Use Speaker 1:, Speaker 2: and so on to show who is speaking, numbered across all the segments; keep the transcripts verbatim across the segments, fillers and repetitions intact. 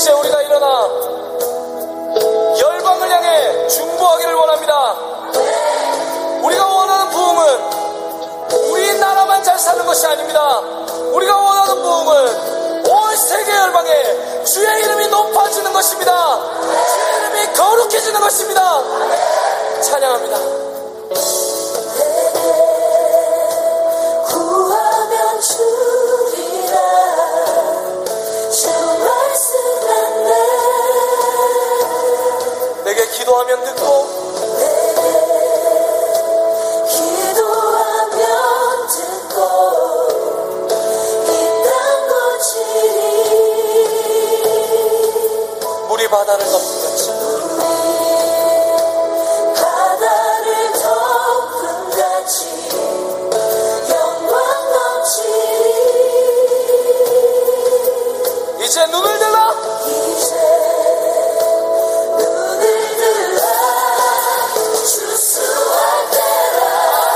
Speaker 1: 이제 우리가 일어나 열방을 향해 중보하기를 원합니다. 우리가 원하는 부흥은 우리나라만 잘 사는 것이 아닙니다. 우리가 원하는 부흥은 온 세계 열방에 주의 이름이 높아지는 것입니다. 주의 이름이 거룩해지는 것입니다. 찬양합니다.
Speaker 2: 구하면 주리라 주 말씀 안내
Speaker 1: 내게 기도하면 듣고
Speaker 2: 기도하면 듣고 이 땅 고치리
Speaker 1: 물이 바다를 덮는같이
Speaker 2: 바다를 덮음같이 영광 넘치리
Speaker 1: 이제 눈을 들라
Speaker 2: 이제 눈을 들라 주수할 때라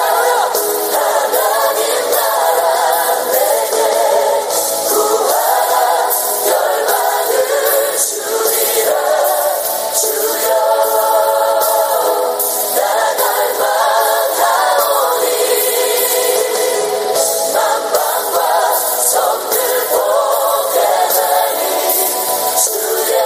Speaker 2: 하나님 나라 내게 구하라 열방을 주리라 주여 나 닮아가오니 만방과 성들 보게 되니 주의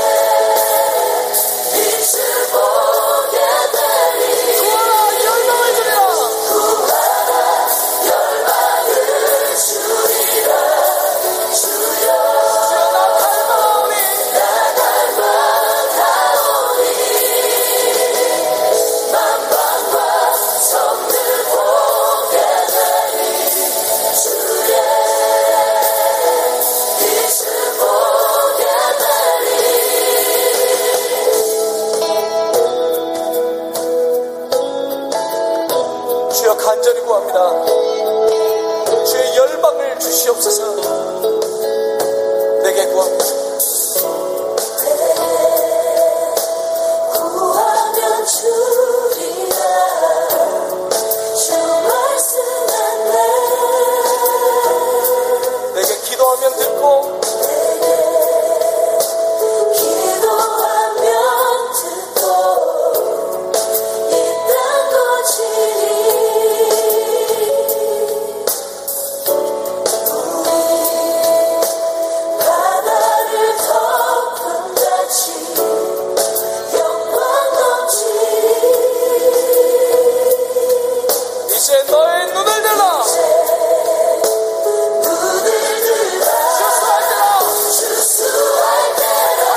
Speaker 2: 빛을 보게 되니
Speaker 1: 구하라 열방을 주리라
Speaker 2: 구하라 열방을 주리라 주여
Speaker 1: 주여 나 닮아오니
Speaker 2: 나 닮아가오니 만방과 성들 보게 되니 주의 빛을 보게 되니
Speaker 1: 주여 간절히 구합니다. 주의 열방을 주시옵소서. 내게 구합니다.
Speaker 2: 구하면 주리라 주 말씀 안내
Speaker 1: 내게 기도하면 듣고
Speaker 2: 기도하면 듣고 이 땅 고치리 바다를 덮음같이 영광 넘치리
Speaker 1: 이제 너의 눈을 들라
Speaker 2: 눈을 들라 주수할 때라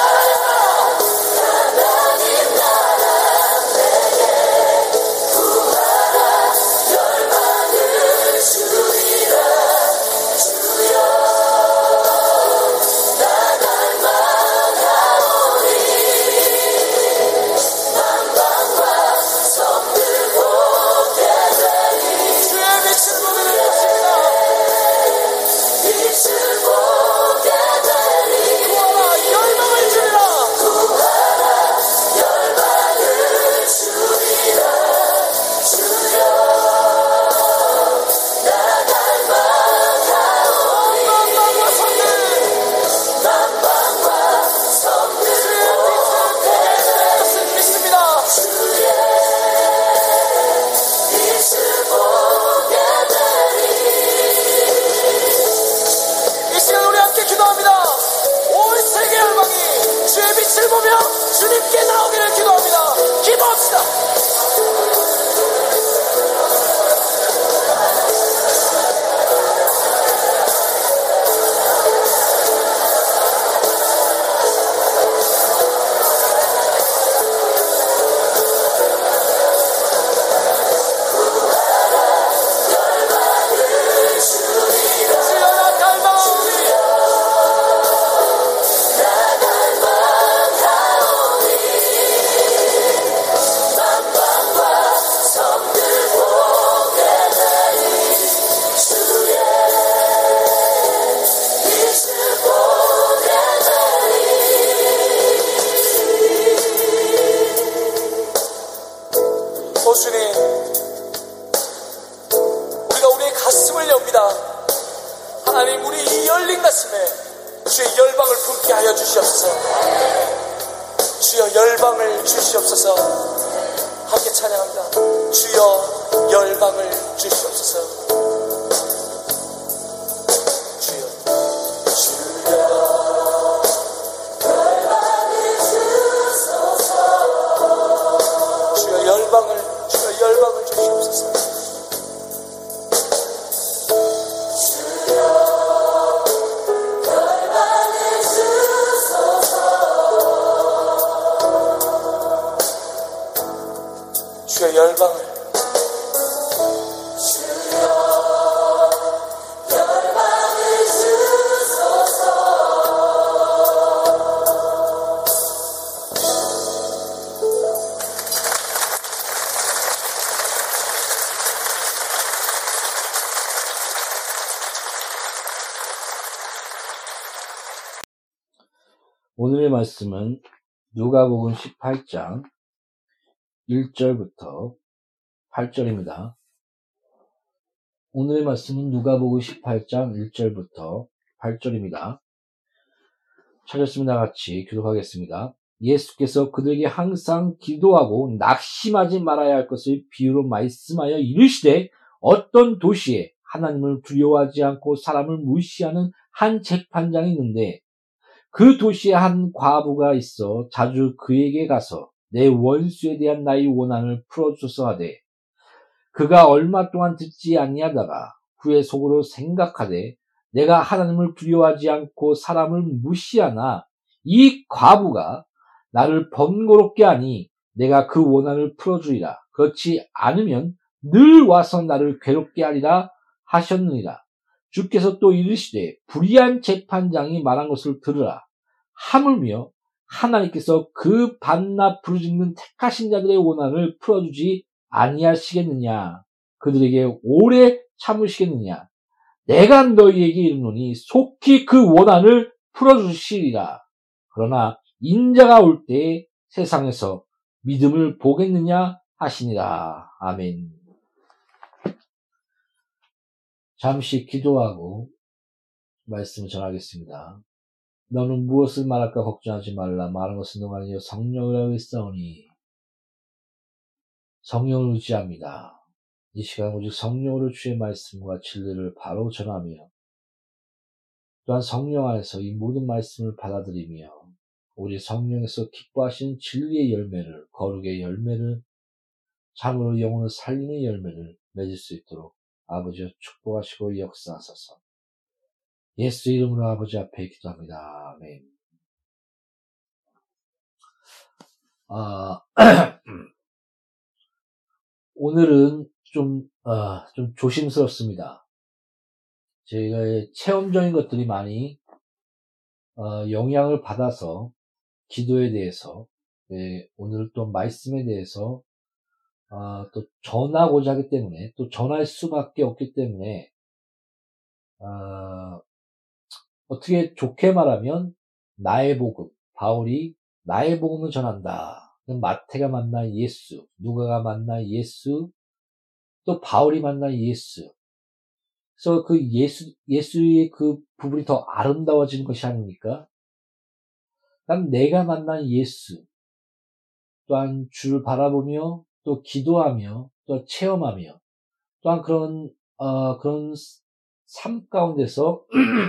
Speaker 2: 하나님 나라 내게 구하라 열방을 주리라 주여 나 닮아가오니 만방과 성들 보게 되니
Speaker 1: 주의 빛을 보는 것입니다.
Speaker 2: 빛을 보게 되니
Speaker 1: 구하라 열방을 주리라
Speaker 2: 구하라 열방을 주리라 주여 나 닮아가오니
Speaker 1: 만방과 성들
Speaker 2: 만방과 성들 보게 되니
Speaker 1: 것을 믿습니다.
Speaker 2: 주의 빛을 보게 되니
Speaker 1: 이 시간 우리 함께 기도합니다. 온 세계 열방이 주의 빛을 보며 주님께 나오기를 기도합니다. 기도합시다.
Speaker 2: 열방을 주리라
Speaker 1: 주여 나 닮아오니
Speaker 2: 나 닮아가오니 만방과 성들 보게 되니 주의 빛을 보게 되니
Speaker 1: 오 주님, 우리가 우리의 가슴을 엽니다. 하나님, 우리 이 열린 가슴에 주의 열방을 품게 하여 주시옵소서. 주여 열방을 주시옵소서. 함께 찬양합니다. 주여 열방을 주시옵소서. 주여 주여
Speaker 2: 열방을 주소서.
Speaker 1: 주여 열방을 주여 열방을 주시옵소서. 주여 열방을
Speaker 2: 주여 열방을 주소서.
Speaker 3: 오늘의 말씀은 누가복음 십팔 장 일 절부터 팔 절입니다. 오늘의 말씀은 누가복음 십팔 장 일 절부터 팔 절입니다. 찾았으면 다같이 기도하겠습니다. 예수께서 그들에게 항상 기도하고 낙심하지 말아야 할 것을 비유로 말씀하여 이르시되 어떤 도시에 하나님을 두려워하지 않고 사람을 무시하는 한 재판장이 있는데 그 도시에 한 과부가 있어 자주 그에게 가서 내 원수에 대한 나의 원한을 풀어주소서 하되 그가 얼마 동안 듣지 아니하다가 후에 속으로 생각하되 내가 하나님을 두려워하지 않고 사람을 무시하나 이 과부가 나를 번거롭게 하니 내가 그 원한을 풀어주리라. 그렇지 않으면 늘 와서 나를 괴롭게 하리라 하셨느니라. 주께서 또 이르시되 불의한 재판장이 말한 것을 들으라. 하물며 하나님께서 그 반납 부르짖는 택하신 자들의 원한을 풀어주지 아니하시겠느냐. 그들에게 오래 참으시겠느냐. 내가 너희에게 이르노니 속히 그 원한을 풀어주시리라. 그러나 인자가 올 때 세상에서 믿음을 보겠느냐 하시니라. 아멘. 잠시 기도하고 말씀을 전하겠습니다. 너는 무엇을 말할까 걱정하지 말라. 말하는 것은 너가 아니요 성령을 알고 있사오니. 성령을 의지합니다. 이 시간 오직 성령으로 주의 말씀과 진리를 바로 전하며 또한 성령 안에서 이 모든 말씀을 받아들이며 우리 성령에서 기뻐하시는 진리의 열매를, 거룩의 열매를, 참으로 영혼을 살리는 열매를 맺을 수 있도록 아버지여 축복하시고 역사하소서. 예수 이름으로 아버지 앞에 기도합니다. 아멘. 아, 오늘은 좀, 아, 좀 조심스럽습니다. 제가 체험적인 것들이 많이 어, 영향을 받아서 기도에 대해서, 예, 오늘 또 말씀에 대해서 어, 또 전하고자 하기 때문에, 또 전할 수밖에 없기 때문에 어, 어떻게 좋게 말하면 나의 복음, 바울이 나의 복음을 전한다. 마태가 만나 예수, 누가가 만나 예수, 또 바울이 만나 예수. 그래서 그 예수, 예수의 그 부분이 더 아름다워지는 것이 아닙니까? 난 내가 만난 예수, 또한 주를 바라보며, 또 기도하며, 또 체험하며, 또한 그런, 어, 그런 삶 가운데서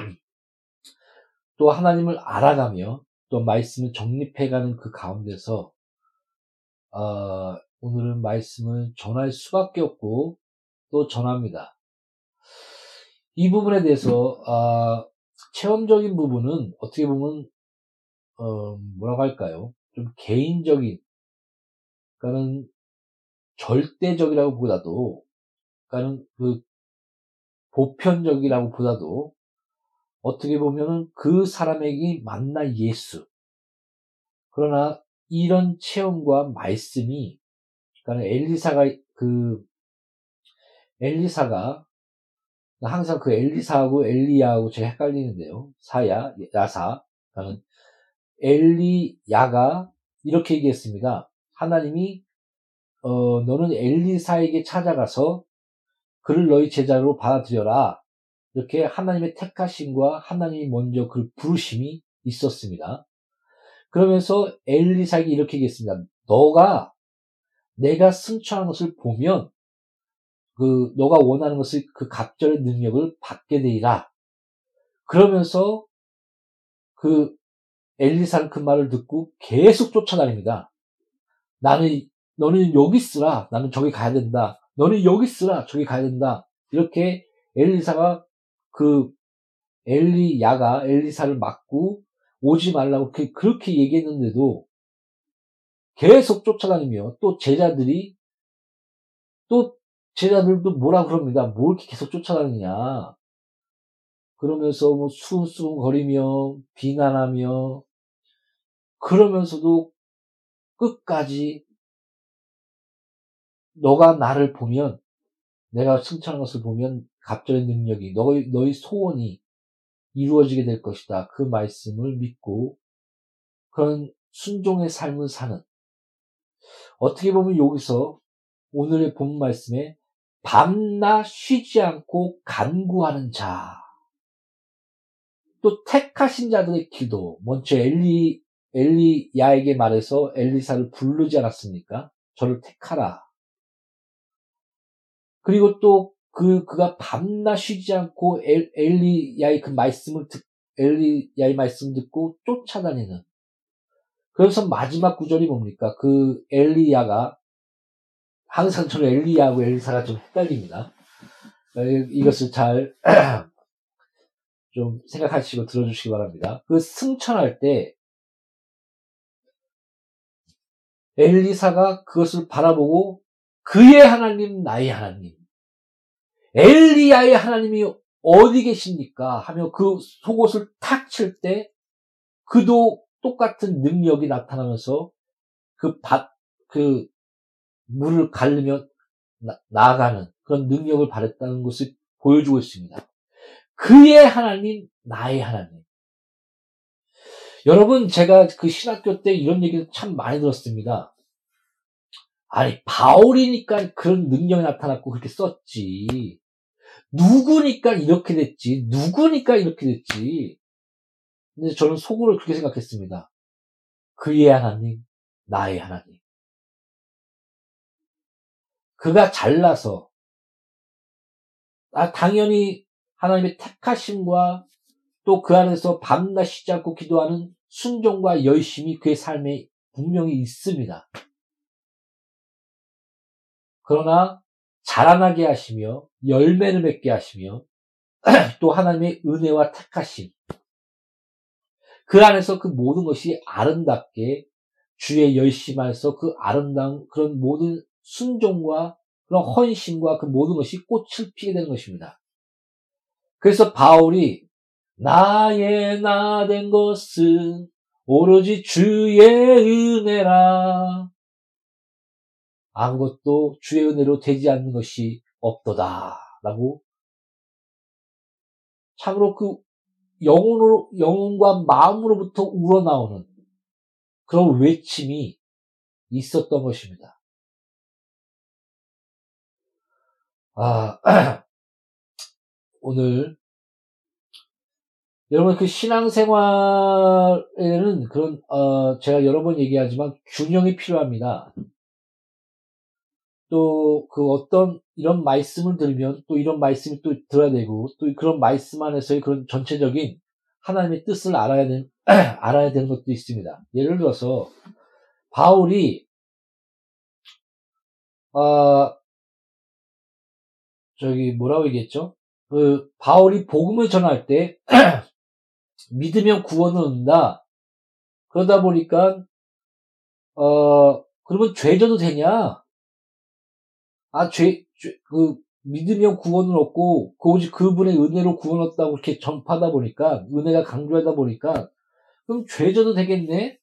Speaker 3: 또 하나님을 알아가며 또 말씀을 정립해가는 그 가운데서 어, 오늘은 말씀을 전할 수밖에 없고 또 전합니다. 이 부분에 대해서 어, 체험적인 부분은 어떻게 보면 어, 뭐라고 할까요? 좀 개인적인, 그러니까는 절대적이라고 보다도, 그러니까는 그 보편적이라고 보다도 어떻게 보면은 그 사람에게 만나 예수. 그러나 이런 체험과 말씀이, 그러니까 엘리사가 그 엘리사가 항상 그 엘리사하고 엘리야하고 제가 헷갈리는데요. 사야, 야사. 그러니까 엘리야가 이렇게 얘기했습니다. 하나님이 어 너는 엘리사에게 찾아가서 그를 너희 제자로 받아들여라. 이렇게 하나님의 택하심과 하나님이 먼저 그 부르심이 있었습니다. 그러면서 엘리사에게 이렇게 얘기했습니다. 너가 내가 승천한 것을 보면 그 너가 원하는 것을 그 갑절의 능력을 받게 되리라. 그러면서 그 엘리사는 그 말을 듣고 계속 쫓아다닙니다. 나는 너는 여기 있으라. 나는 저기 가야 된다. 너는 여기 있으라. 저기 가야 된다. 이렇게 엘리사가 그 엘리야가 엘리사를 막고 오지 말라고 그렇게 얘기했는데도 계속 쫓아다니며 또 제자들이 또 제자들도 뭐라 그럽니다. 뭘 이렇게 계속 쫓아다니냐. 그러면서 뭐 수군수군거리며 비난하며 그러면서도 끝까지 너가 나를 보면 내가 승천한 것을 보면 갑절의 능력이 너희, 너희 소원이 이루어지게 될 것이다. 그 말씀을 믿고 그런 순종의 삶을 사는 어떻게 보면 여기서 오늘의 본 말씀에 밤낮 쉬지 않고 간구하는 자 또 택하신 자들의 기도 먼저 엘리 엘리야에게 말해서 엘리사를 부르지 않았습니까? 저를 택하라. 그리고 또 그, 그가 밤낮 쉬지 않고 엘, 엘리야의 그 말씀을 듣, 엘리야의 말씀 듣고 쫓아다니는. 그래서 마지막 구절이 뭡니까? 그 엘리야가, 항상 저는 엘리야하고 엘리사가 좀 헷갈립니다. 이것을 잘, 좀 생각하시고 들어주시기 바랍니다. 그 승천할 때, 엘리사가 그것을 바라보고 그의 하나님, 나의 하나님, 엘리야의 하나님이 어디 계십니까? 하며 그 속옷을 탁 칠 때 그도 똑같은 능력이 나타나면서 그 밭, 그 물을 가르며 나, 나아가는 그런 능력을 발했다는 것을 보여주고 있습니다. 그의 하나님, 나의 하나님. 여러분, 제가 그 신학교 때 이런 얘기를 참 많이 들었습니다. 아니, 바울이니까 그런 능력이 나타났고 그렇게 썼지. 누구니까 이렇게 됐지. 누구니까 이렇게 됐지. 근데 저는 속으로 그렇게 생각했습니다. 그의 하나님, 나의 하나님. 그가 잘나서, 아, 당연히 하나님의 택하심과 또 그 안에서 밤낮 쉬지 않고 기도하는 순종과 열심이 그의 삶에 분명히 있습니다. 그러나 자라나게 하시며 열매를 맺게 하시며 또 하나님의 은혜와 택하심 그 안에서 그 모든 것이 아름답게 주의 열심 안에서 그 아름다운 그런 모든 순종과 그런 헌신과 그 모든 것이 꽃을 피게 되는 것입니다. 그래서 바울이 나의 나 된 것은 오로지 주의 은혜라. 아무것도 주의 은혜로 되지 않는 것이 없도다. 라고 참으로 그 영혼으로, 영혼과 마음으로부터 우러나오는 그런 외침이 있었던 것입니다. 아, 오늘 여러분 그 신앙생활에는 그런 어, 제가 여러 번 얘기하지만 균형이 필요합니다. 또 그 어떤 이런 말씀을 들으면 또 이런 말씀이 또 들어야 되고 또 그런 말씀 안에서의 그런 전체적인 하나님의 뜻을 알아야 되는 알아야 되는 것도 있습니다. 예를 들어서 바울이 어, 저기 뭐라고 얘기했죠? 그 바울이 복음을 전할 때 믿으면 구원을 얻는다. 그러다 보니까 어 그러면 죄져도 되냐? 아, 죄, 죄, 그 믿으면 구원을 얻고 그 오직 그분의 은혜로 구원 얻다고 이렇게 전파하다 보니까 은혜가 강조하다 보니까 그럼 죄져도 되겠네?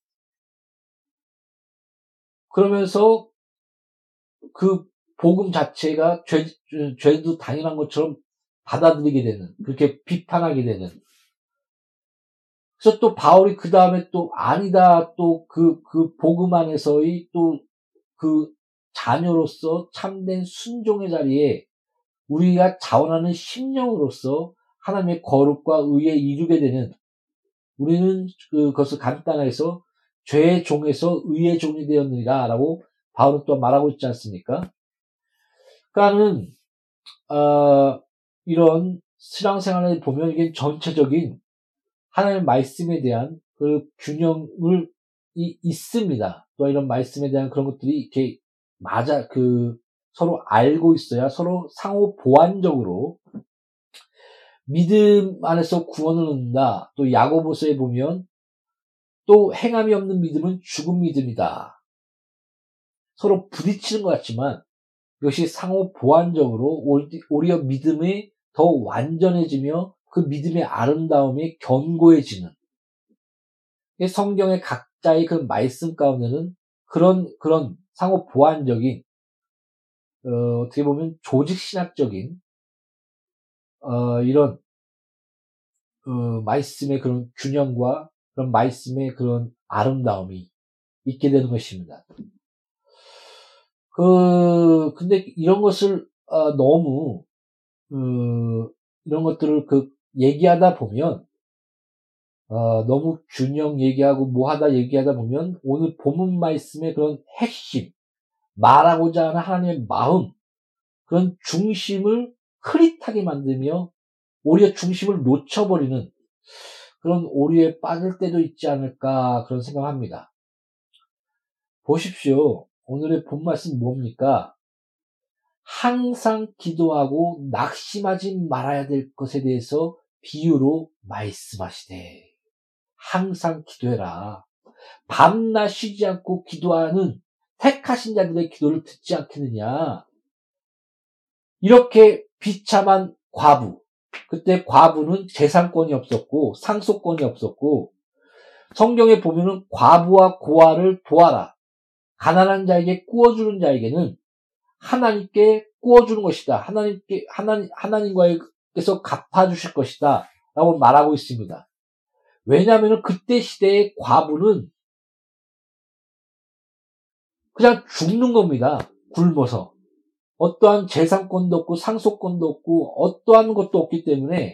Speaker 3: 그러면서 그 복음 자체가 죄, 죄도 당연한 것처럼 받아들이게 되는 그렇게 비판하게 되는 그래서 또 바울이 그 다음에 또 아니다 또 그 그 복음 안에서의 또 그 자녀로서 참된 순종의 자리에 우리가 자원하는 심령으로서 하나님의 거룩과 의에 이르게 되는, 우리는 그것을 간단하게 해서 죄의 종에서 의의 종이 되었느니라 라고 바울은 또 말하고 있지 않습니까? 그러니까는 어, 이런 신앙생활에 보면 이게 전체적인 하나님의 말씀에 대한 그 균형을 이, 있습니다. 또 이런 말씀에 대한 그런 것들이 이렇게 맞아 그 서로 알고 있어야 서로 상호 보완적으로 믿음 안에서 구원을 얻는다. 또 야고보서에 보면 또 행함이 없는 믿음은 죽은 믿음이다. 서로 부딪히는 것 같지만 이것이 상호 보완적으로 오히려 믿음이 더 완전해지며 그 믿음의 아름다움이 견고해지는, 성경의 각자의 그 말씀 가운데는 그런 그런 상호 보완적인 어, 어떻게 보면 조직 신학적인 어, 이런 어, 말씀의 그런 균형과 그런 말씀의 그런 아름다움이 있게 되는 것입니다. 그 근데 이런 것을 어, 너무 어, 이런 것들을 그 얘기하다 보면 어, 너무 균형 얘기하고 뭐 하다 얘기하다 보면 오늘 본문 말씀의 그런 핵심, 말하고자 하는 하나님의 마음, 그런 중심을 흐릿하게 만들며 오히려 중심을 놓쳐버리는 그런 오류에 빠질 때도 있지 않을까, 그런 생각합니다. 보십시오. 오늘의 본 말씀 뭡니까? 항상 기도하고 낙심하지 말아야 될 것에 대해서 비유로 말씀하시되, 항상 기도해라. 밤낮 쉬지 않고 기도하는 택하신 자들의 기도를 듣지 않겠느냐. 이렇게 비참한 과부, 그때 과부는 재산권이 없었고 상속권이 없었고, 성경에 보면은 과부와 고아를 도와라, 가난한 자에게 꾸어주는 자에게는 하나님께 꾸어주는 것이다, 하나님께 하나님 하나님과에서 갚아주실 것이다 라고 말하고 있습니다. 왜냐하면 그때 시대의 과부는 그냥 죽는 겁니다. 굶어서. 어떠한 재산권도 없고 상속권도 없고 어떠한 것도 없기 때문에,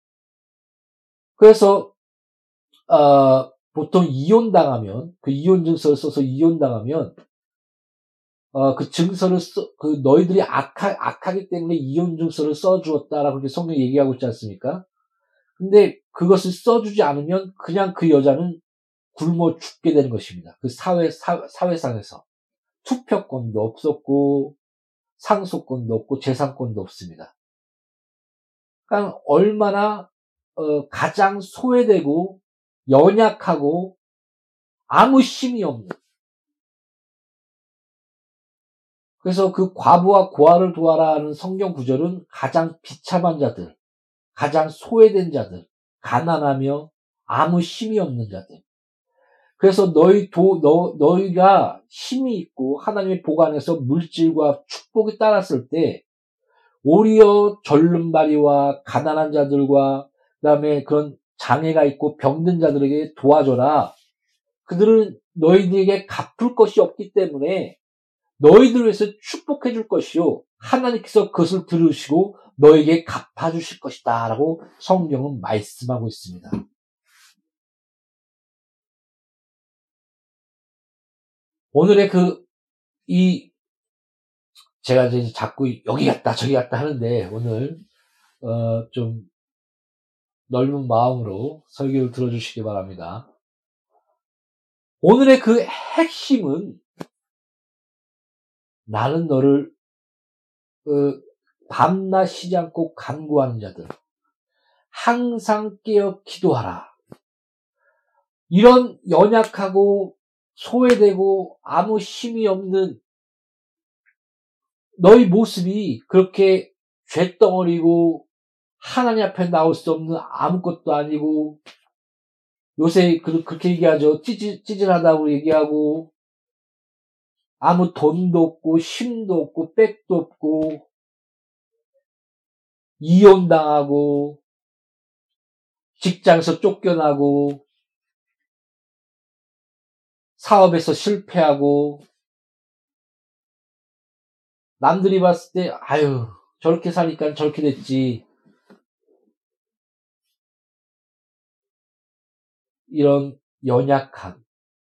Speaker 3: 그래서 어, 보통 이혼당하면, 그 이혼 증서를 써서 이혼당하면 어, 그 증서를 써, 그 너희들이 악하, 악하기 때문에 이혼 증서를 써주었다라고 그렇게 성경이 얘기하고 있지 않습니까? 근데 그것을 써주지 않으면 그냥 그 여자는 굶어 죽게 되는 것입니다. 그 사회, 사, 사회상에서. 투표권도 없었고, 상속권도 없고, 재산권도 없습니다. 그러니까 얼마나, 어, 가장 소외되고, 연약하고, 아무 힘이 없는. 그래서 그 과부와 고아를 도와라는 성경 구절은 가장 비참한 자들, 가장 소외된 자들, 가난하며 아무 힘이 없는 자들. 그래서 너희 도, 너, 너희가 힘이 있고 하나님의 보관에서 물질과 축복이 따랐을 때 오히려 절름발이와 가난한 자들과 그다음에 그런 장애가 있고 병든 자들에게 도와줘라. 그들은 너희들에게 갚을 것이 없기 때문에 너희들을 위해서 축복해 줄 것이요, 하나님께서 그것을 들으시고 너에게 갚아주실 것이다 라고 성경은 말씀하고 있습니다. 오늘의 그, 이, 제가 이제 자꾸 여기 갔다 저기 갔다 하는데, 오늘, 어, 좀 넓은 마음으로 설교를 들어주시기 바랍니다. 오늘의 그 핵심은 나는 너를, 어, 밤낮 쉬지 않고 간구하는 자들, 항상 깨어 기도하라. 이런 연약하고 소외되고 아무 힘이 없는 너희 모습이 그렇게 쇳덩어리고 하나님 앞에 나올 수 없는 아무것도 아니고, 요새 그렇게 얘기하죠. 찌질, 찌질하다고 얘기하고, 아무 돈도 없고 힘도 없고 백도 없고 이혼당하고 직장에서 쫓겨나고 사업에서 실패하고, 남들이 봤을 때 아유 저렇게 사니까 저렇게 됐지, 이런 연약한,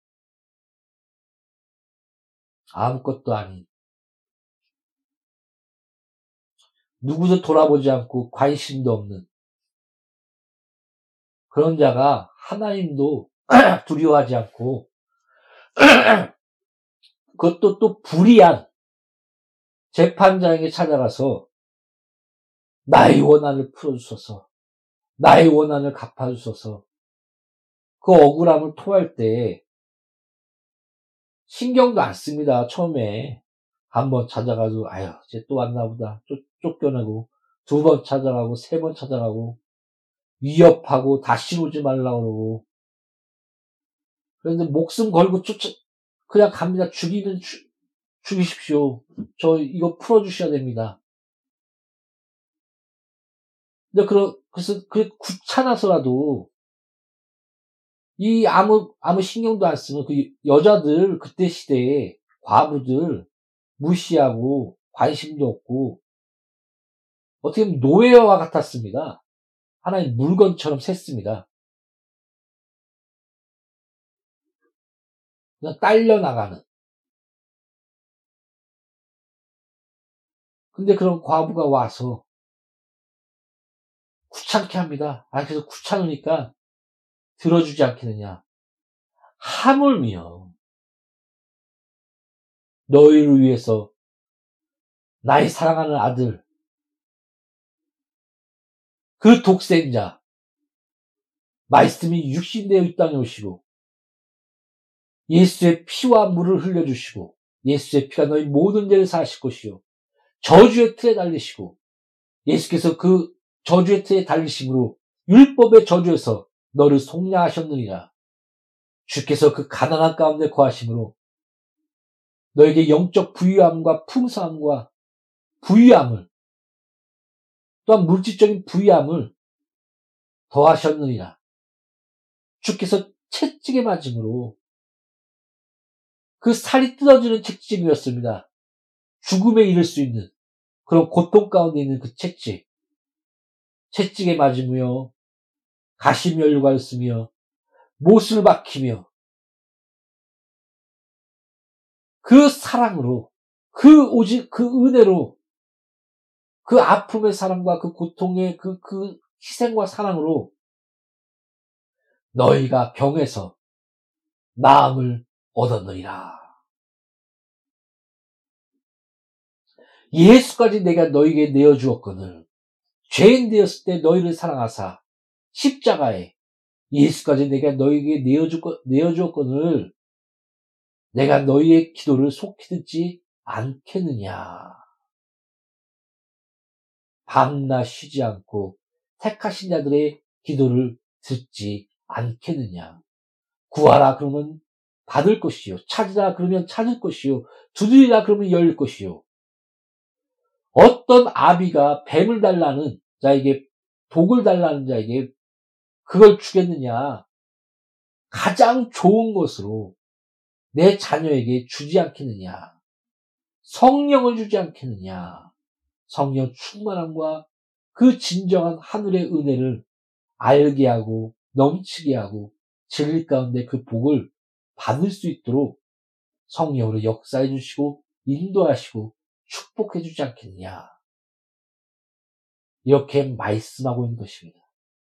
Speaker 3: 아무것도 아닌, 누구도 돌아보지 않고 관심도 없는 그런 자가 하나님도 두려워하지 않고 그것도 또 불의한 재판장에게 찾아가서 나의 원한을 풀어주소서, 나의 원한을 갚아주소서, 그 억울함을 토할 때 신경도 안 씁니다. 처음에 한번 찾아가도 아유 이제 또 왔나 보다 쫓, 쫓겨내고, 두 번 찾아가고 세 번 찾아가고 위협하고 다시 오지 말라고 그러고, 그런데 목숨 걸고 쫓아 그냥 갑니다. 죽이면 주, 죽이십시오. 저 이거 풀어주셔야 됩니다. 근데 그러, 그래서 그 귀찮아서라도 이 아무 아무 신경도 안 쓰는 그 여자들, 그때 시대에 과부들 무시하고 관심도 없고 어떻게 보면 노예와 같았습니다. 하나의 물건처럼 셌습니다. 그냥 딸려나가는. 근데 그런 과부가 와서 귀찮게 합니다. 아, 그래서 귀찮으니까 들어주지 않겠느냐. 하물며 너희를 위해서 나의 사랑하는 아들, 그 독생자 말씀이 육신되어 이 땅에 오시고 예수의 피와 물을 흘려주시고 예수의 피가 너희 모든 죄를 사하실 것이요 저주의 틀에 달리시고, 예수께서 그 저주의 틀에 달리심으로 율법의 저주에서 너를 속량하셨느니라. 주께서 그 가난한 가운데 거하심으로 너에게 영적 부유함과 풍성함과 부유함을, 또한 물질적인 부유함을 더하셨느니라. 주께서 채찍에 맞음으로 그 살이 뜯어지는 채찍이었습니다. 죽음에 이를 수 있는 그런 고통 가운데 있는 그 채찍, 채찍에 맞으며 가시 연류가 쓰며 못을 박히며 그 사랑으로, 그 오직 그 은혜로, 그 아픔의 사랑과 그 고통의 그, 그 희생과 사랑으로 너희가 병에서 나음을 얻었느니라. 예수까지 내가 너희에게 내어주었거늘 죄인 되었을 때 너희를 사랑하사 십자가에 예수까지 내가 너희에게 내어주었거늘 내가 너희의 기도를 속히 듣지 않겠느냐. 밤낮 쉬지 않고 택하신 자들의 기도를 듣지 않겠느냐. 구하라 그러면 받을 것이요, 찾으라 그러면 찾을 것이요, 두드리라 그러면 열릴 것이요. 어떤 아비가 뱀을 달라는 자에게, 독을 달라는 자에게 그걸 주겠느냐. 가장 좋은 것으로 내 자녀에게 주지 않겠느냐. 성령을 주지 않겠느냐. 성령 충만함과 그 진정한 하늘의 은혜를 알게 하고 넘치게 하고 진리 가운데 그 복을 받을 수 있도록 성령으로 역사해 주시고 인도하시고 축복해 주지 않겠느냐. 이렇게 말씀하고 있는 것입니다.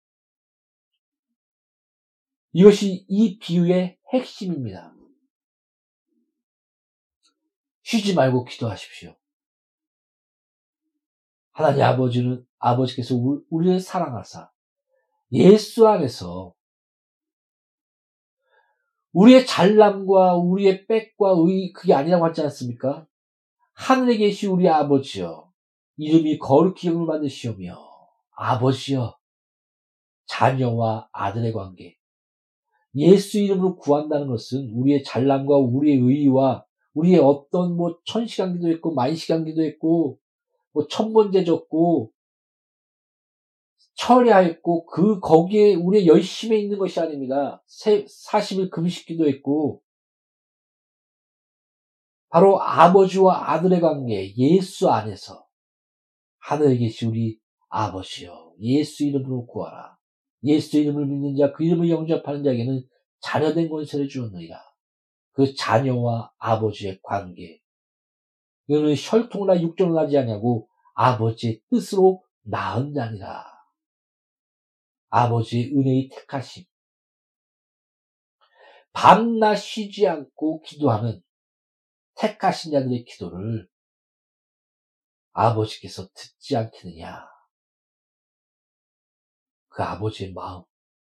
Speaker 3: 이것이 이 비유의 핵심입니다. 쉬지 말고 기도하십시오. 하나님 아버지는, 아버지께서 우리를 사랑하사 예수 안에서 우리의 잘남과 우리의 빽과 의, 그게 아니라고 하지 않습니까? 하늘에 계시 우리 아버지여, 이름이 거룩히 영을 받으시오며, 아버지여, 자녀와 아들의 관계. 예수 이름으로 구한다는 것은 우리의 잘남과 우리의 의와 우리의 어떤 뭐 천시간 기도했고 만시간 기도했고 뭐 천번제 졌고 철야했고 그 거기에 우리의 열심에 있는 것이 아닙니다. 사십 일 금식 기도했고 바로 아버지와 아들의 관계, 예수 안에서 하늘에 계시 우리 아버지여, 예수 이름으로 구하라. 예수 이름을 믿는 자, 그 이름을 영접하는 자에게는 자녀된 권세를 주었느니라. 그 자녀와 아버지의 관계. 이거는 혈통이나 육정을 하지 아니하고 아버지의 뜻으로 낳은 자니라. 아버지의 은혜의 택하심. 밤낮 쉬지 않고 기도하는 택하신 자들의 기도를 아버지께서 듣지 않겠느냐. 그 아버지의 마음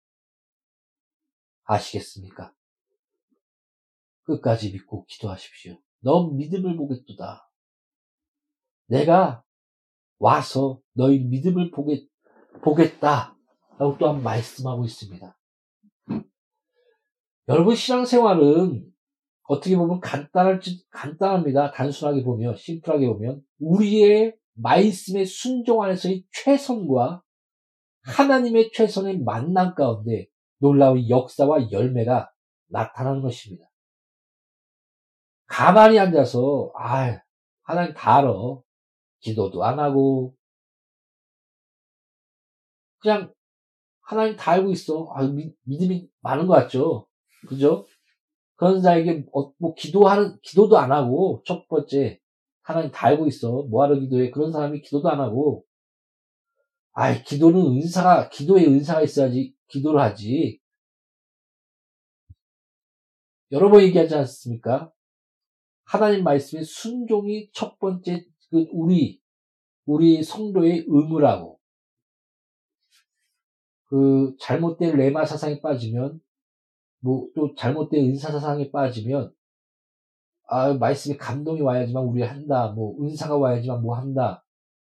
Speaker 3: 아시겠습니까? 끝까지 믿고 기도하십시오. 너 믿음을 보겠도다. 내가 와서 너희 믿음을 보겠, 보겠다. 라고 또한 말씀하고 있습니다. 여러분, 신앙생활은 어떻게 보면 간단할지, 간단합니다. 단순하게 보면, 심플하게 보면, 우리의 말씀의 순종 안에서의 최선과 하나님의 최선의 만남 가운데 놀라운 역사와 열매가 나타나는 것입니다. 가만히 앉아서, 아, 하나님 다 알아. 기도도 안 하고, 그냥 하나님 다 알고 있어. 아, 미, 믿음이 많은 것 같죠? 그죠? 그런 자에게 어, 뭐 기도하는 기도도 안 하고 첫 번째 하나님 다 알고 있어. 뭐하러 기도해? 그런 사람이 기도도 안 하고 아, 기도는 은사가 기도에 은사가 있어야지 기도를 하지. 여러 번 얘기하지 않습니까? 하나님 말씀의 순종이 첫 번째 그 우리 우리 성도의 의무라고. 그 잘못된 레마 사상에 빠지면 뭐 또 잘못된 은사 사상에 빠지면 아, 말씀에 감동이 와야지만 우리 한다. 뭐 은사가 와야지만 뭐 한다.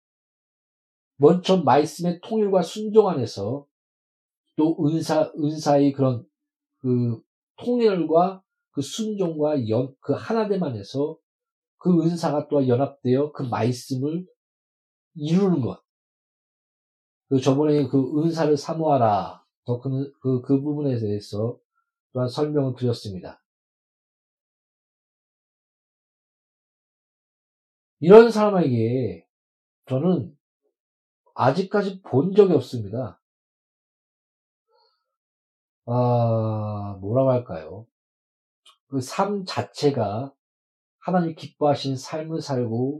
Speaker 3: 먼저 말씀의 통일과 순종 안에서 또 은사 은사의 그런 그 통일과 그 순종과 연, 그 하나됨 안에서 그 은사가 또 연합되어 그 말씀을 이루는 것. 그 저번에 그 은사를 사모하라. 더 그, 그, 그 부분에 대해서 또한 설명을 드렸습니다. 이런 사람에게 저는 아직까지 본 적이 없습니다. 아, 뭐라고 할까요? 그 삶 자체가 하나님 기뻐하신 삶을 살고,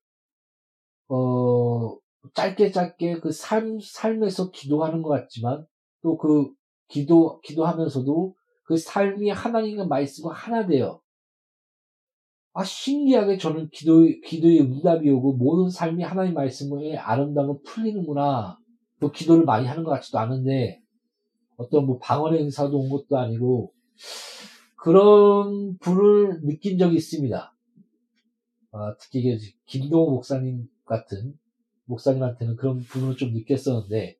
Speaker 3: 어, 짧게 짧게 그 삶, 삶에서 기도하는 것 같지만, 또 그 기도, 기도하면서도 그 삶이 하나님과 말씀과 하나 되어, 아, 신기하게 저는 기도, 기도의 응답이 오고 모든 삶이 하나님 말씀의 아름다움을 풀리는구나. 또 기도를 많이 하는 것 같지도 않은데, 어떤 뭐 방언의 은사도 온 것도 아니고, 그런 분을 느낀 적이 있습니다. 아, 특히 김동호 목사님 같은 목사님한테는 그런 분을 좀 느꼈었는데,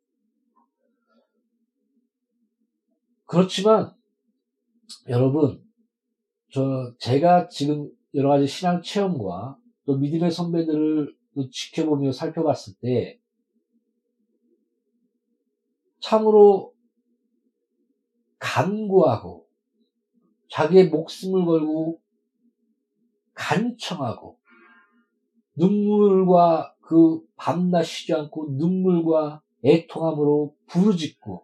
Speaker 3: 그렇지만 여러분, 저 제가 지금 여러 가지 신앙 체험과 또 믿음의 선배들을 지켜보며 살펴봤을 때 참으로 간구하고 자기의 목숨을 걸고 간청하고 눈물과 그 밤낮 쉬지 않고 눈물과 애통함으로 부르짖고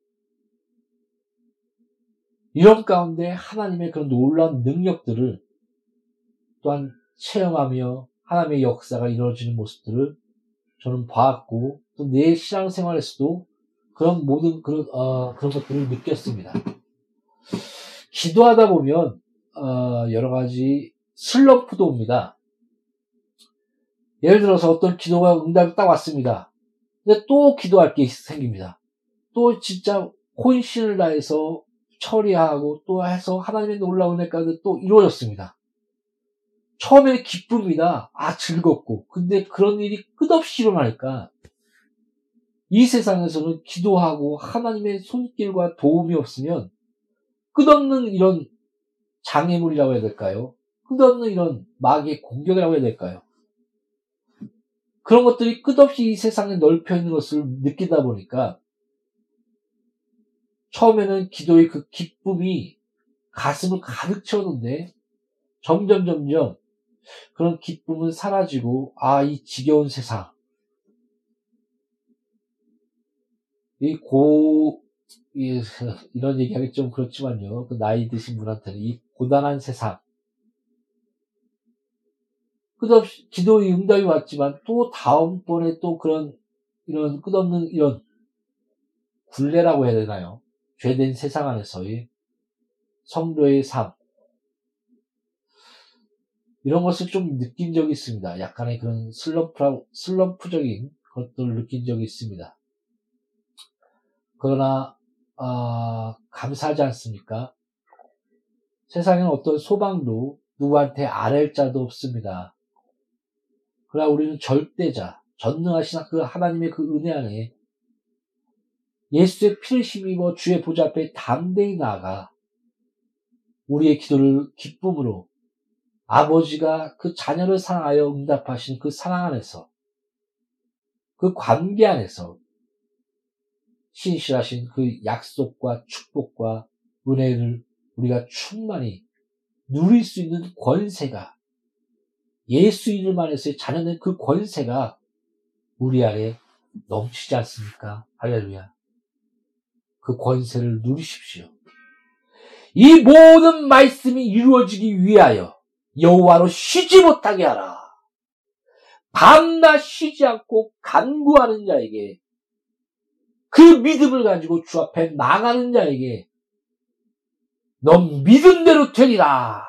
Speaker 3: 이런 가운데 하나님의 그런 놀라운 능력들을 또한 체험하며 하나님의 역사가 이루어지는 모습들을 저는 봤고 또 내 신앙생활에서도 그런 모든 그런 어, 그런 것들을 느꼈습니다. 기도하다 보면 어, 여러 가지 슬럼프도 옵니다. 예를 들어서 어떤 기도가 응답이 딱 왔습니다. 근데 또 기도할 게 생깁니다. 또 진짜 혼신을 다해서 처리하고 또 해서 하나님의 놀라운 은혜까지 또 이루어졌습니다. 처음에는 기쁩니다. 아, 즐겁고. 근데 그런 일이 끝없이 일어나니까 이 세상에서는 기도하고 하나님의 손길과 도움이 없으면 끝없는 이런 장애물이라고 해야 될까요? 끝없는 이런 마귀의 공격이라고 해야 될까요? 그런 것들이 끝없이 이 세상에 넓혀 있는 것을 느끼다 보니까 처음에는 기도의 그 기쁨이 가슴을 가득 채웠는데 점점 점점 그런 기쁨은 사라지고 아, 이 지겨운 세상 이 고, 이, 이런 얘기하기 좀 그렇지만요. 그 나이 드신 분한테는 이 고단한 세상, 끝없이 기도의 응답이 왔지만 또 다음번에 또 그런 이런 끝없는 이런 굴레라고 해야 되나요? 죄된 세상 안에서의 성도의 삶, 이런 것을 좀 느낀 적이 있습니다. 약간의 그런 슬럼프, 슬럼프적인 것들을 느낀 적이 있습니다. 그러나 어, 감사하지 않습니까? 세상에는 어떤 소망도 누구한테 아랠 자도 없습니다. 그러나 우리는 절대자, 전능하신 그 하나님의 그 은혜 안에 예수의 피를 힘입어 주의 보좌 앞에 담대히 나아가 우리의 기도를 기쁨으로 아버지가 그 자녀를 사랑하여 응답하신 그 사랑 안에서, 그 관계 안에서 신실하신 그 약속과 축복과 은혜를 우리가 충만히 누릴 수 있는 권세가, 예수 이름 안에서의 자녀는 그 권세가 우리 안에 넘치지 않습니까? 할렐루야. 그 권세를 누리십시오. 이 모든 말씀이 이루어지기 위하여 여호와로 쉬지 못하게 하라. 밤낮 쉬지 않고 간구하는 자에게, 그 믿음을 가지고 주 앞에 나가는 자에게 넌 믿은 대로 되리라.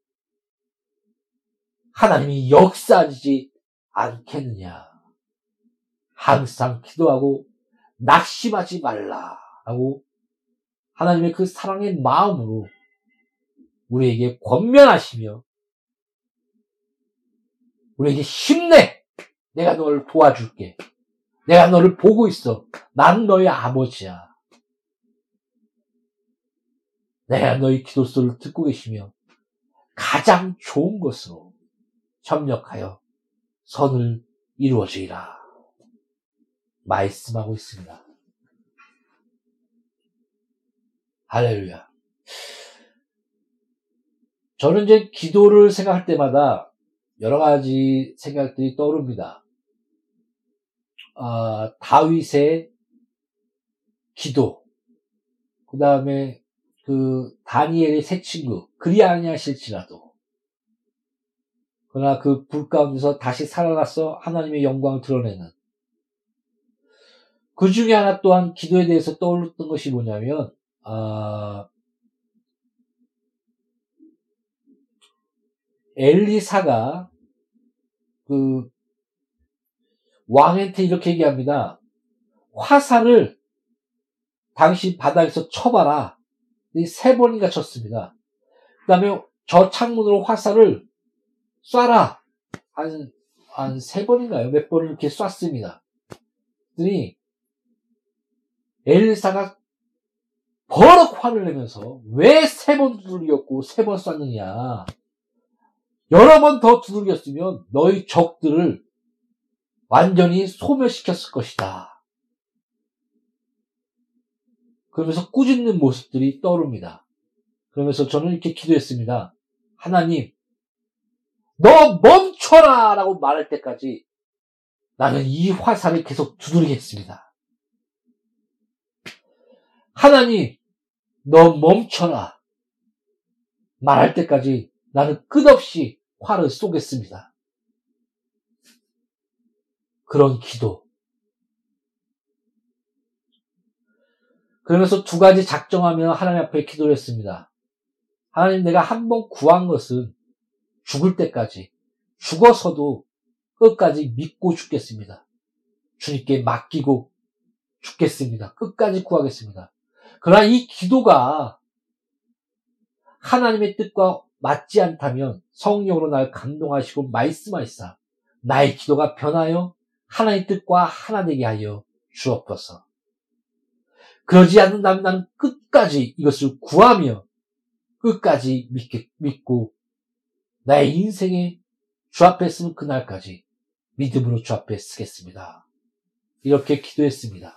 Speaker 3: 하나님이 역사하지 않겠느냐. 항상 기도하고 낙심하지 말라라고 하나님의 그 사랑의 마음으로 우리에게 권면하시며 우리에게 힘내. 내가 너를 도와줄게. 내가 너를 보고 있어. 난 너의 아버지야. 내가 너의 기도 소리를 듣고 계시며 가장 좋은 것으로 협력하여 선을 이루어지리라 말씀하고 있습니다. 할렐루야. 저는 이제 기도를 생각할 때마다 여러 가지 생각들이 떠오릅니다. 아, 다윗의 기도, 그 다음에 그 다니엘의 새 친구, 그리 아니하실지라도, 그러나 그 불 가운데서 다시 살아나서 하나님의 영광을 드러내는, 그 중에 하나 또한 기도에 대해서 떠올랐던 것이 뭐냐면, 아, 엘리사가 그 왕한테 이렇게 얘기합니다. 화살을 당신 바닥에서 쳐봐라. 세 번인가 쳤습니다. 그 다음에 저 창문으로 화살을 쏴라. 한, 한 세 번인가요? 몇 번을 이렇게 쐈습니다. 그랬더니 엘리사가 버럭 화를 내면서 왜 세 번 두들겼고 세 번 쐈느냐. 여러 번 더 두들겼으면 너희 적들을 완전히 소멸시켰을 것이다. 그러면서 꾸짖는 모습들이 떠오릅니다. 그러면서 저는 이렇게 기도했습니다. 하나님, 너 멈춰라! 라고 말할 때까지 나는 이 화살을 계속 두드리겠습니다. 하나님, 너 멈춰라! 말할 때까지 나는 끝없이 화를 쏘겠습니다. 그런 기도. 그러면서 두 가지 작정하며 하나님 앞에 기도를 했습니다. 하나님, 내가 한 번 구한 것은 죽을 때까지, 죽어서도 끝까지 믿고 죽겠습니다. 주님께 맡기고 죽겠습니다. 끝까지 구하겠습니다. 그러나 이 기도가 하나님의 뜻과 맞지 않다면 성령으로 날 감동하시고 말씀하시사 나의 기도가 변하여 하나님의 뜻과 하나 되게 하여 주옵소서. 그러지 않는다면 나는 끝까지 이것을 구하며 끝까지 믿게, 믿고 나의 인생에 주 앞에 쓰는 그날까지 믿음으로 주 앞에 쓰겠습니다. 이렇게 기도했습니다.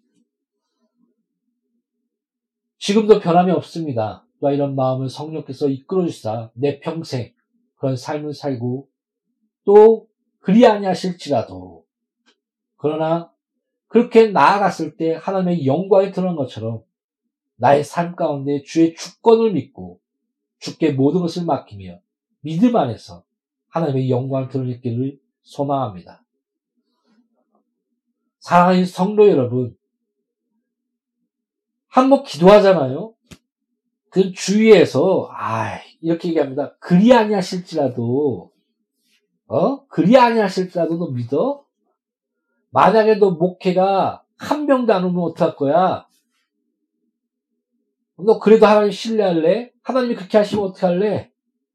Speaker 3: 지금도 변함이 없습니다. 또 이런 마음을 성령께서 이끌어주사 내 평생 그런 삶을 살고 또 그리 아니하실지라도, 그러나 그렇게 나아갔을 때 하나님의 영광이 드러난 것처럼 나의 삶 가운데 주의 주권을 믿고 주께 모든 것을 맡기며 믿음 안에서 하나님의 영광을 드러내기를 소망합니다. 사랑하는 성도 여러분, 한번 기도하잖아요. 그 주위에서 아 이렇게 얘기합니다. 그리 아니하실지라도 어 그리 아니하실지라도 너 믿어? 만약에 너 목회가 한 명도 안 오면 어떡할 거야? 너 그래도 하나님 신뢰할래? 하나님이 그렇게 하시면 어떡할래?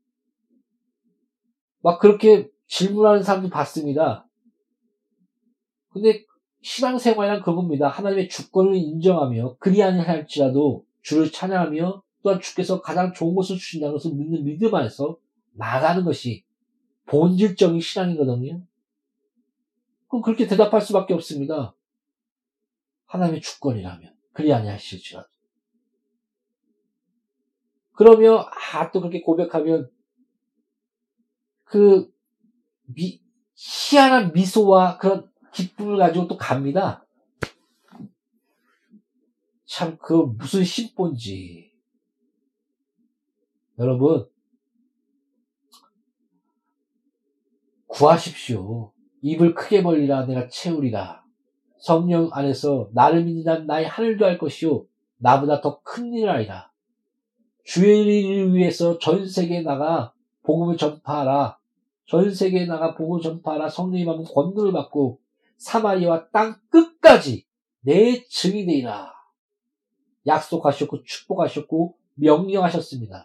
Speaker 3: 막 그렇게 질문하는 사람도 봤습니다. 근데 신앙생활이란 그겁니다. 하나님의 주권을 인정하며 그리 아니할지라도 주를 찬양하며 또한 주께서 가장 좋은 것을 주신다는 것을 믿는 믿음 안에서 나가는 것이 본질적인 신앙이거든요. 그럼 그렇게 대답할 수밖에 없습니다. 하나님의 주권이라면 그리 아니하실지라도. 그러면 아 또 그렇게 고백하면 그 미, 희한한 미소와 그런 기쁨을 가지고 또 갑니다. 참 그 무슨 심보인지. 여러분 구하십시오. 입을 크게 벌리라 내가 채우리라. 성령 안에서 나를 믿는 자는 나의 하늘도 할 것이요 나보다 더 큰 일을 하리라. 주의 일을 위해서 전 세계에 나가 복음을 전파하라. 전 세계에 나가 복음을 전파하라. 성령이 받은 권능을 받고 사마리아와 땅 끝까지 내 증이 되리라. 약속하셨고 축복하셨고 명령하셨습니다.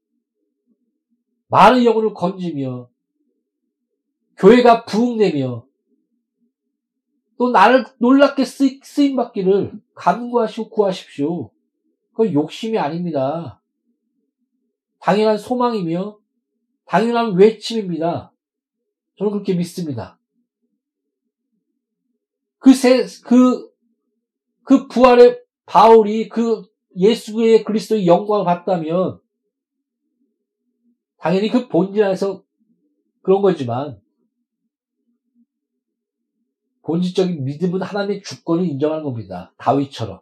Speaker 3: 많은 영혼을 건지며 교회가 부흥되며 또 나를 놀랍게 쓰임받기를 간구하시고 구하십시오. 그건 욕심이 아닙니다. 당연한 소망이며 당연한 외침입니다. 저는 그렇게 믿습니다. 그 세, 그, 그 부활의 바울이 그 예수의 그리스도의 영광을 봤다면 당연히 그 본질 안에서 그런 거지만 본질적인 믿음은 하나님의 주권을 인정하는 겁니다. 다윗처럼.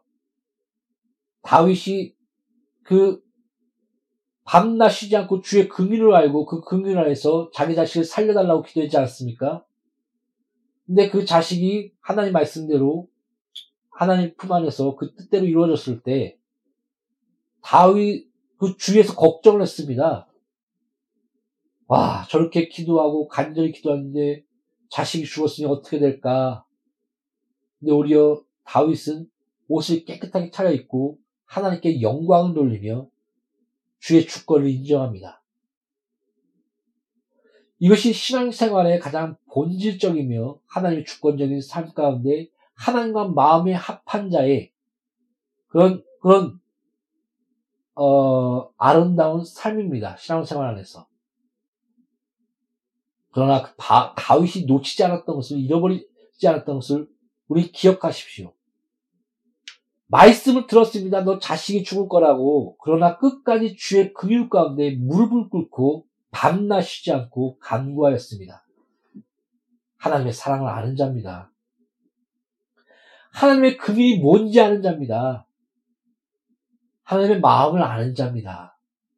Speaker 3: 다윗이 그 밤낮 쉬지 않고 주의 긍휼을 알고 그 긍휼을 안에서 자기 자식을 살려달라고 기도했지 않습니까? 근데 그 자식이 하나님 말씀대로 하나님 품 안에서 그 뜻대로 이루어졌을 때 다윗 그 주위에서 걱정을 했습니다. 와 저렇게 기도하고 간절히 기도하는데 자식이 죽었으니 어떻게 될까? 근데 오히려 다윗은 옷을 깨끗하게 차려입고 하나님께 영광을 돌리며 주의 주권을 인정합니다. 이것이 신앙생활의 가장 본질적이며 하나님의 주권적인 삶 가운데 하나님과 마음의 합한 자의 그런 그런 어, 아름다운 삶입니다. 신앙생활 안에서. 그러나 그 바, 다윗이 놓치지 않았던 것을 잃어버리지 않았던 것을 우리 기억하십시오. 말씀을 들었습니다. 너 자식이 죽을 거라고. 그러나 끝까지 주의 긍휼 가운데 무릎을 꿇고 밤낮 쉬지 않고 간구하였습니다. 하나님의 사랑을 아는 자입니다. 하나님의 긍휼이 뭔지 아는 자입니다. 하나님의 마음을 아는 자입니다.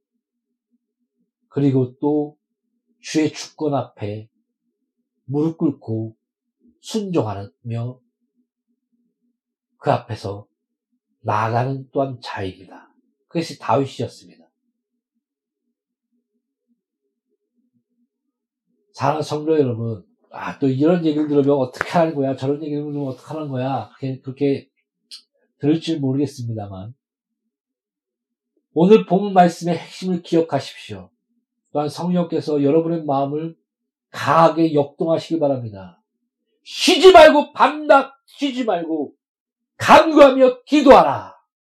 Speaker 3: 그리고 또 주의 주권 앞에 무릎 꿇고 순종하며 그 앞에서 나아가는 또한 자입니다. 그것이 다윗이었습니다. 사랑하는 성도 여러분, 아, 또 이런 얘기를 들으면 어떻게 하는 거야? 저런 얘기를 들으면 어떻게 하는 거야? 그렇게, 그렇게 들을지 모르겠습니다만, 오늘 본문 말씀의 핵심을 기억하십시오. 또한 성령께서 여러분의 마음을 강하게 역동하시기 바랍니다. 쉬지 말고 밤낮 쉬지 말고 간구하며 기도하라.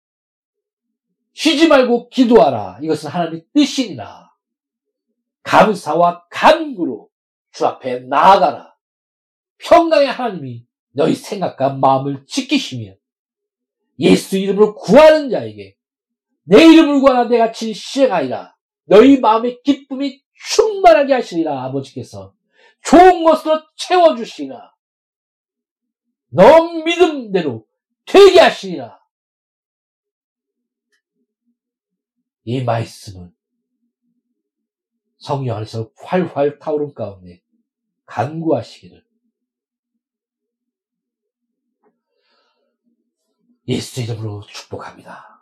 Speaker 3: 쉬지 말고 기도하라. 이것은 하나님의 뜻이니라. 감사와 간구로 주 앞에 나아가라. 평강의 하나님이 너희 생각과 마음을 지키시며 예수 이름으로 구하는 자에게 내 이름을 구하라 내가 친 시행하리라. 너희 마음의 기쁨이 충만하게 하시리라. 아버지께서 좋은 것으로 채워주시리라. 너 믿음대로 되게 하시리라. 이 말씀은 성령 안에서 활활 타오른 가운데 간구하시기를 예수 이름으로 축복합니다.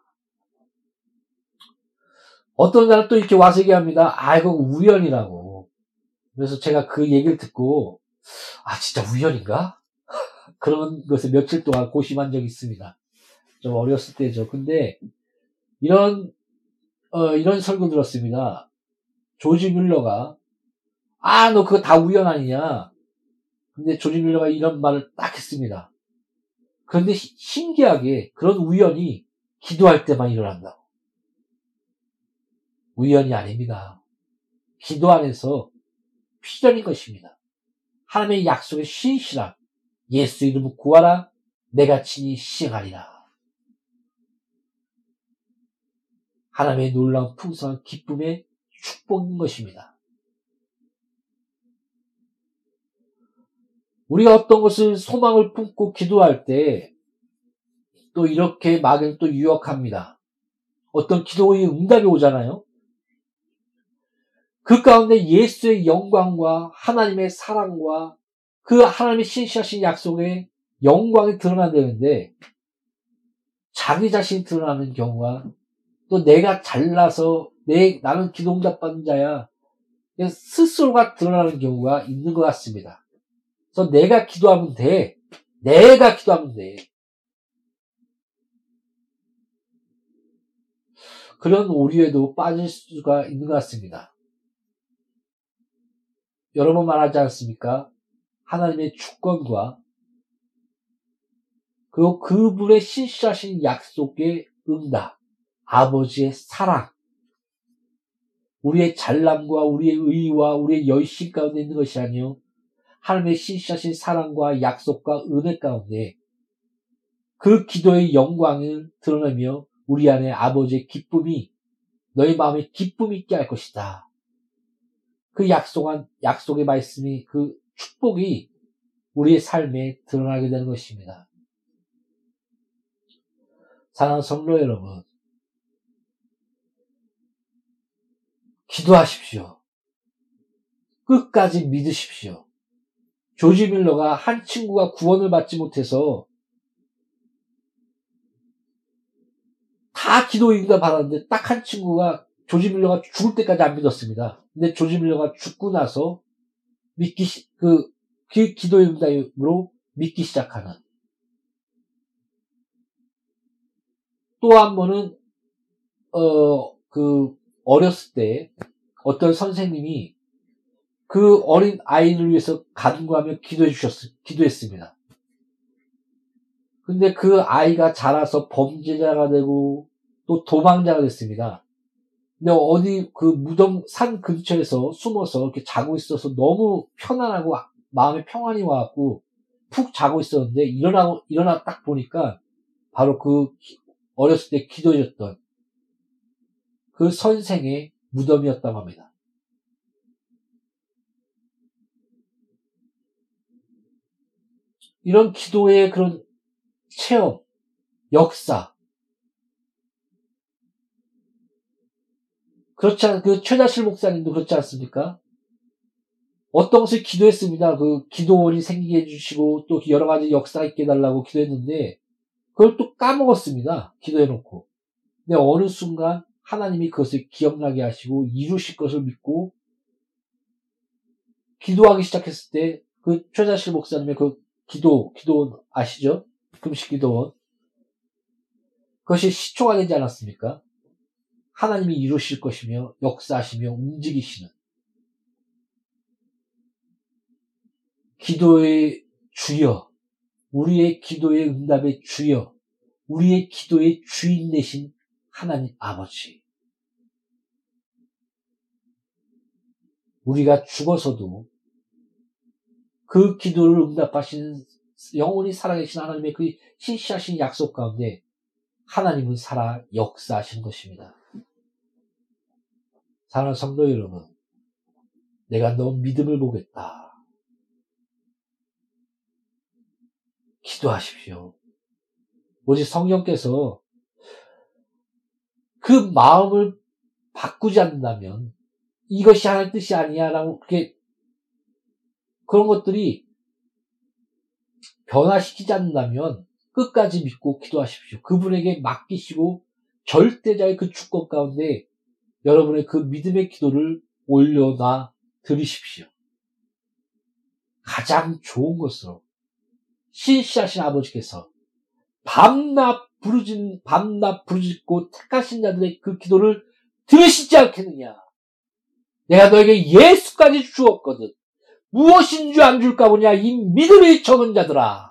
Speaker 3: 어떤 사람 또 이렇게 와서 얘기합니다. 아, 이거 우연이라고. 그래서 제가 그 얘기를 듣고, 아, 진짜 우연인가? 그런 것을 며칠 동안 고심한 적이 있습니다. 좀 어렸을 때죠. 근데, 이런, 어, 이런 설교 들었습니다. 조지 뮬러가, 아, 너 그거 다 우연 아니냐? 근데 조지 뮬러가 이런 말을 딱 했습니다. 그런데 시, 신기하게 그런 우연이 기도할 때만 일어난다고. 우연이 아닙니다. 기도 안에서 필연인 것입니다. 하나님의 약속에 신실한 예수 이름으로 구하라 내가 친히 시행하리라. 하나님의 놀라운 풍성한 기쁨의 축복인 것입니다. 우리가 어떤 것을 소망을 품고 기도할 때 또 이렇게 마귀는 또 유혹합니다. 어떤 기도의 응답이 오잖아요. 그 가운데 예수의 영광과 하나님의 사랑과 그 하나님의 신실하신 약속의 영광이 드러난다는데 자기 자신이 드러나는 경우가 또 내가 잘나서 내 나는 기도 응답 받는 자야 스스로가 드러나는 경우가 있는 것 같습니다. 그래서 내가 기도하면 돼. 내가 기도하면 돼. 그런 오류에도 빠질 수가 있는 것 같습니다. 여러 번 말하지 않습니까? 하나님의 주권과 그리고 그분의 신실하신 약속의 응답, 아버지의 사랑, 우리의 잘남과 우리의 의와 우리의 열심 가운데 있는 것이 아니요 하나님의 신실하신 사랑과 약속과 은혜 가운데 그 기도의 영광을 드러내며 우리 안에 아버지의 기쁨이 너희 마음에 기쁨이 있게 할 것이다. 그 약속한 약속의 말씀이 그 축복이 우리의 삶에 드러나게 되는 것입니다. 사랑하는 성도 여러분, 기도하십시오. 끝까지 믿으십시오. 조지 밀러가 한 친구가 구원을 받지 못해서 다 기도 응답 받았는데 딱 한 친구가 조지 밀러가 죽을 때까지 안 믿었습니다. 근데 조지 밀러가 죽고 나서 믿기 시, 그, 그 기도 응답으로 믿기 시작하는. 또 한 번은 어, 그 어렸을 때 어떤 선생님이 그 어린 아이를 위해서 간구하며 기도해 주셨, 기도했습니다. 근데 그 아이가 자라서 범죄자가 되고 또 도망자가 됐습니다. 근데 어디 그 무덤 산 근처에서 숨어서 이렇게 자고 있어서 너무 편안하고 마음에 평안이 와갖고 푹 자고 있었는데 일어나고 일어나 딱 보니까 바로 그 어렸을 때 기도해줬던 그 선생의 무덤이었다고 합니다. 이런 기도의 그런 체험, 역사. 그렇지 않, 그 최다실 목사님도 그렇지 않습니까? 어떤 것을 기도했습니다. 그 기도원이 생기게 해주시고 또 여러 가지 역사 있게 해달라고 기도했는데 그걸 또 까먹었습니다. 기도해놓고. 근데 어느 순간 하나님이 그것을 기억나게 하시고 이루실 것을 믿고 기도하기 시작했을 때 그 최다실 목사님의 그 기도, 기도원 아시죠? 금식 기도원. 그것이 시초가 되지 않았습니까? 하나님이 이루실 것이며 역사하시며 움직이시는 기도의 주여, 우리의 기도의 응답의 주여, 우리의 기도의 주인 되신 하나님 아버지. 우리가 죽어서도 그 기도를 응답하시는 영원히 살아계신 하나님의 그 신실하신 약속 가운데 하나님은 살아 역사하시는 것입니다. 사랑하는 성도 여러분, 내가 너 믿음을 보겠다. 기도하십시오. 오직 성령께서 그 마음을 바꾸지 않는다면 이것이 하나님의 뜻이 아니야라고 그렇게 그런 것들이 변화시키지 않는다면 끝까지 믿고 기도하십시오. 그분에게 맡기시고 절대자의 그 주권 가운데 여러분의 그 믿음의 기도를 올려놔 드리십시오. 가장 좋은 것으로 신실하신 아버지께서 밤낮 부르짖, 밤낮 부르짖고 택하신 자들의 그 기도를 들으시지 않겠느냐. 내가 너에게 예수까지 주었거든. 무엇인 줄 안 줄까 보냐. 이 믿음이 적은 자들아.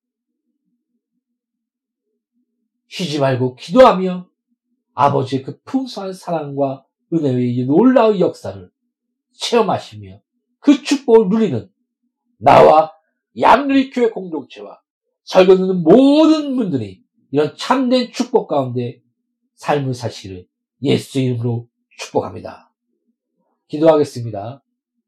Speaker 3: 쉬지 말고 기도하며 아버지의 그 풍성한 사랑과 은혜의 놀라운 역사를 체험하시며 그 축복을 누리는 나와 양리교회 공동체와 설교 듣는 모든 분들이 이런 참된 축복 가운데 삶을 사시기를 예수의 이름으로 축복합니다. 기도하겠습니다.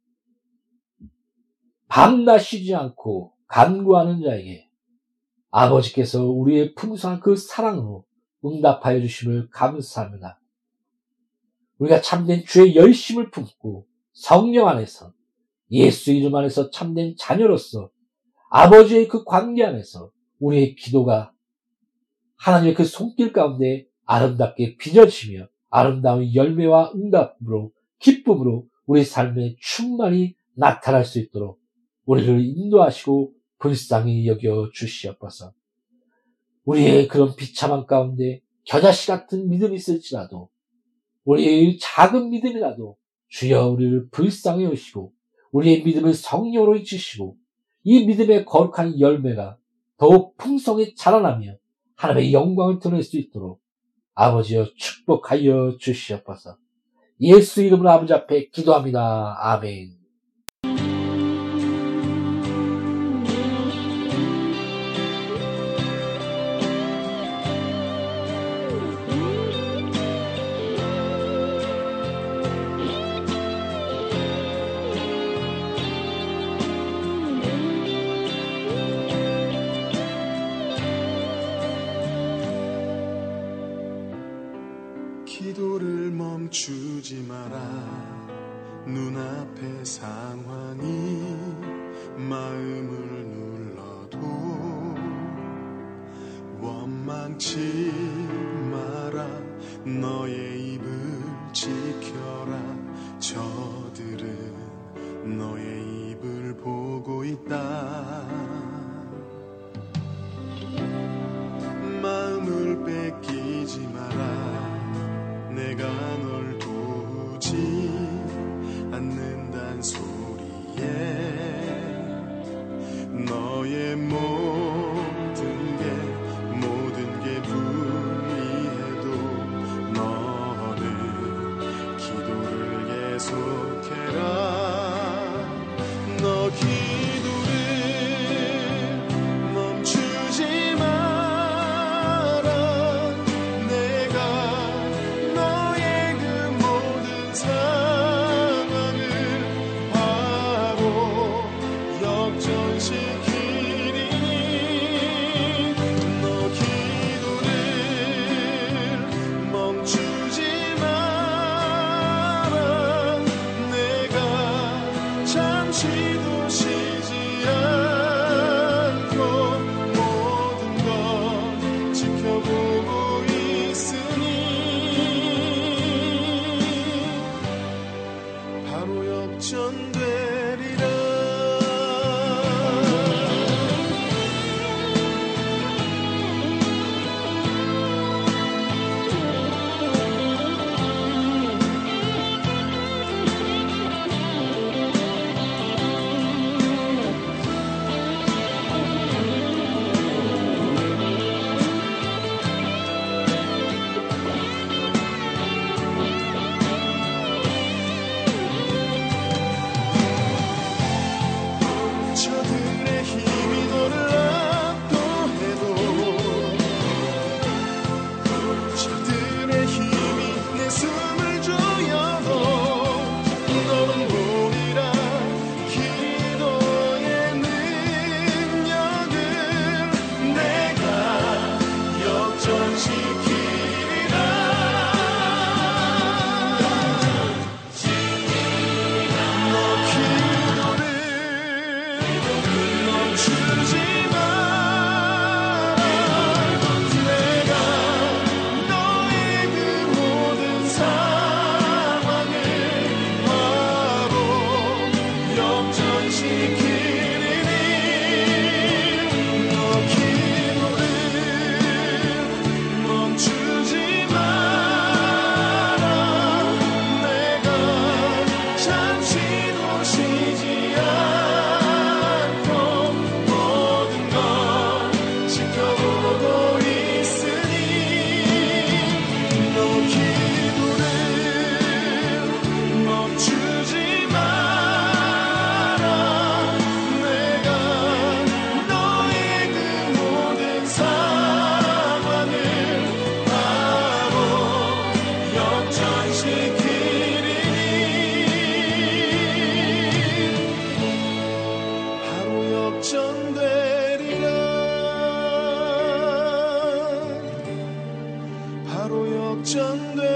Speaker 3: 밤낮 쉬지 않고 간구하는 자에게 아버지께서 우리의 풍성한 그 사랑으로 응답하여 주심을 감사합니다. 우리가 참된 주의 열심을 품고 성령 안에서 예수 이름 안에서 참된 자녀로서 아버지의 그 관계 안에서 우리의 기도가 하나님의 그 손길 가운데 아름답게 빚어지며 아름다운 열매와 응답으로 기쁨으로 우리 삶에 충만히 나타날 수 있도록 우리를 인도하시고 불쌍히 여겨 주시옵소서. 우리의 그런 비참한 가운데 겨자씨 같은 믿음이 있을지라도 우리의 작은 믿음이라도 주여 우리를 불쌍히 여시고 우리의 믿음을 성령으로 이치시고 이 믿음의 거룩한 열매가 더욱 풍성히 자라나며 하나님의 영광을 드러낼 수 있도록 아버지여 축복하여 주시옵소서. 예수 이름으로 아버지 앞에 기도합니다. 아멘.
Speaker 4: 기도를 멈추지 마라. 눈앞의 상황이 마음을 눌러도 원망치 마라. 너의 입을 지켜라. 저들은 너의 입을 보고 있다. 마음을 뺏기지 마라. 내가 널 도우지 않는단 소리에 너의 모든 게 모든 게 불리해도 너는 기도를 계속해라. 너 기도를 멈추지 마. 너의 역전되리라 바로 역전되리라